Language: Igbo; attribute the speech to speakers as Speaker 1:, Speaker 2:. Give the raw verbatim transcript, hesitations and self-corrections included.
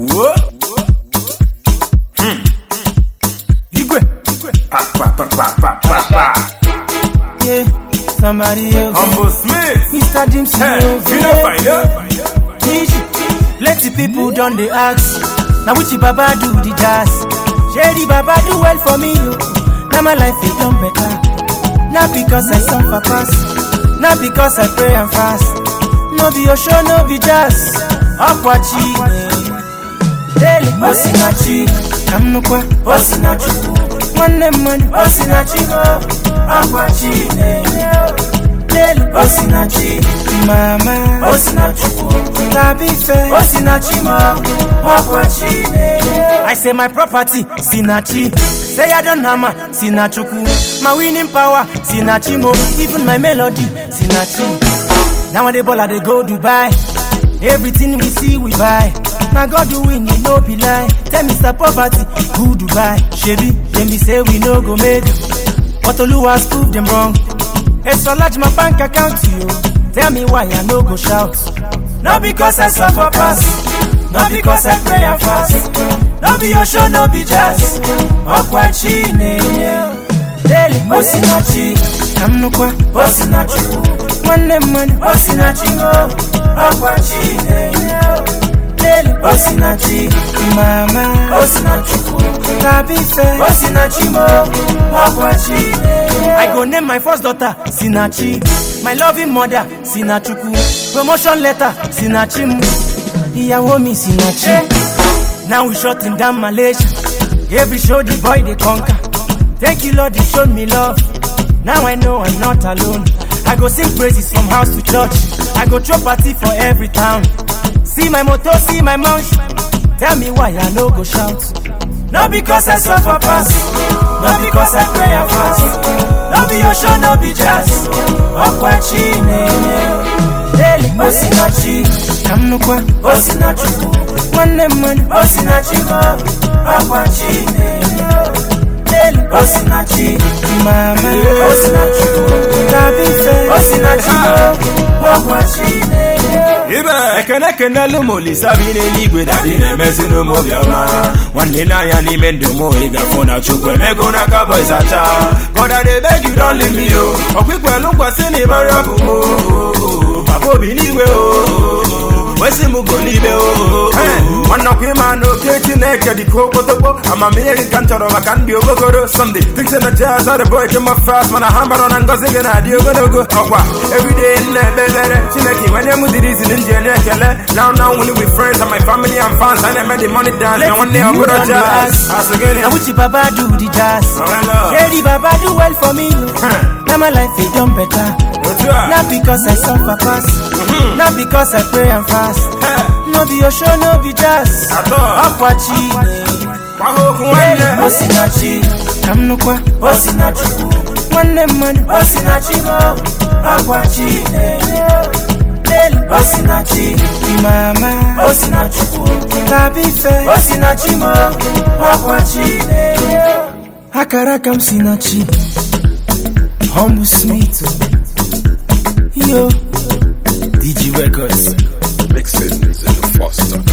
Speaker 1: Whoa. Hmm. Igwe. Pa pa pa pa pa pa pa.
Speaker 2: Yeah, somebody else.
Speaker 1: Humble Smith.
Speaker 2: Mister James.
Speaker 1: Hey, feel fine, yeah.
Speaker 2: Plenty people done they ask. Now which Baba do the jazz? Shady Baba do well for me. Now my life is done better. Not because I suffer fast, not because I pray and fast. No be your show, no be jazz. Akwachi, daily osinachi. I'm no kwa osinachi. One name money osinachi. Akwachi, daily osinachi. Mama osinachi. Tabife osinachi ma. Akwachi. I say my property sinachi. Say I don't hammer, sinachuku. My winning power, sinachimo. Even my melody, sinachi. Now when they ball, they go Dubai. Everything we see, we buy. Now God do win, you know be lie. Tell Mister Poverty, who Dubai? Shebi, then me say we no go make. But Oluwa's proved them wrong. It's so large my bank account to you. Tell me why I no go shout. Not because I suffer pass, not because I pray and fast. No be your show, no be jazz. Akwachi, daily osinachi. I'm no kwa osinachi. One name money osinachi. Akwachi, daily osinachi. Mama osinachi. Tabife osinachi mo. Akwachi. I go name my first daughter Sinachi. My loving mother Sinachuku. Promotion letter Sinachimu. Iyawo mi Sinachi. Now we shut him down Malaysia. Every show the boy they conquer. Thank you Lord, you showed me love. Now I know I'm not alone. I go sing praises from house to church. I go throw party for every town. See my motto, see my munch. Tell me why I no go shout. Not because I suffer pass, not because I pray and fast. No be your show, no be jazz. Akwachi, daily osinachi. I'm no kwa osinachi. One name money osinachi. Akwachi, daily osinachi. Mama osinachi. Tabife osinachi. Akwachi.
Speaker 1: Ibe ekene kene lumoli sabine ligwe dadine mesino mo biama. One na ya ni mendo mo iga fona chukwe me go na ka boy sacha. God I dey beg you don't leave me oh. Okwikwe lungwa sini barabu oh. Papa bi niwe oh. Wesi mugo libe oh. Wanna kwe man okay chineke di koko topo. I'm a million kantoro makandi ogogoro. Someday things in the jazz are the boy came up fast. Man a hammer on and goes again I do go go. Every day in the bed chineke when you move this in now, now, only with friends and my family and fans, and I made the money dance. Now, one day I'm gonna jazz.
Speaker 2: Now, which Baba do the jazz? Shady Baba do well for me. Now, my life is done better. Not because I suffer fast, not because I pray and fast. No be your show, no be jazz. Akwachi, osinachi. I'm no kwa osinachi. One name money osinachi. Akwachi. Osinachi, Mama Osinachi, Tabife Osinachi mo. Akwachi, Akarakam Sinachi, Humble Smith, yo, D G Records,
Speaker 3: mixing is in the foster.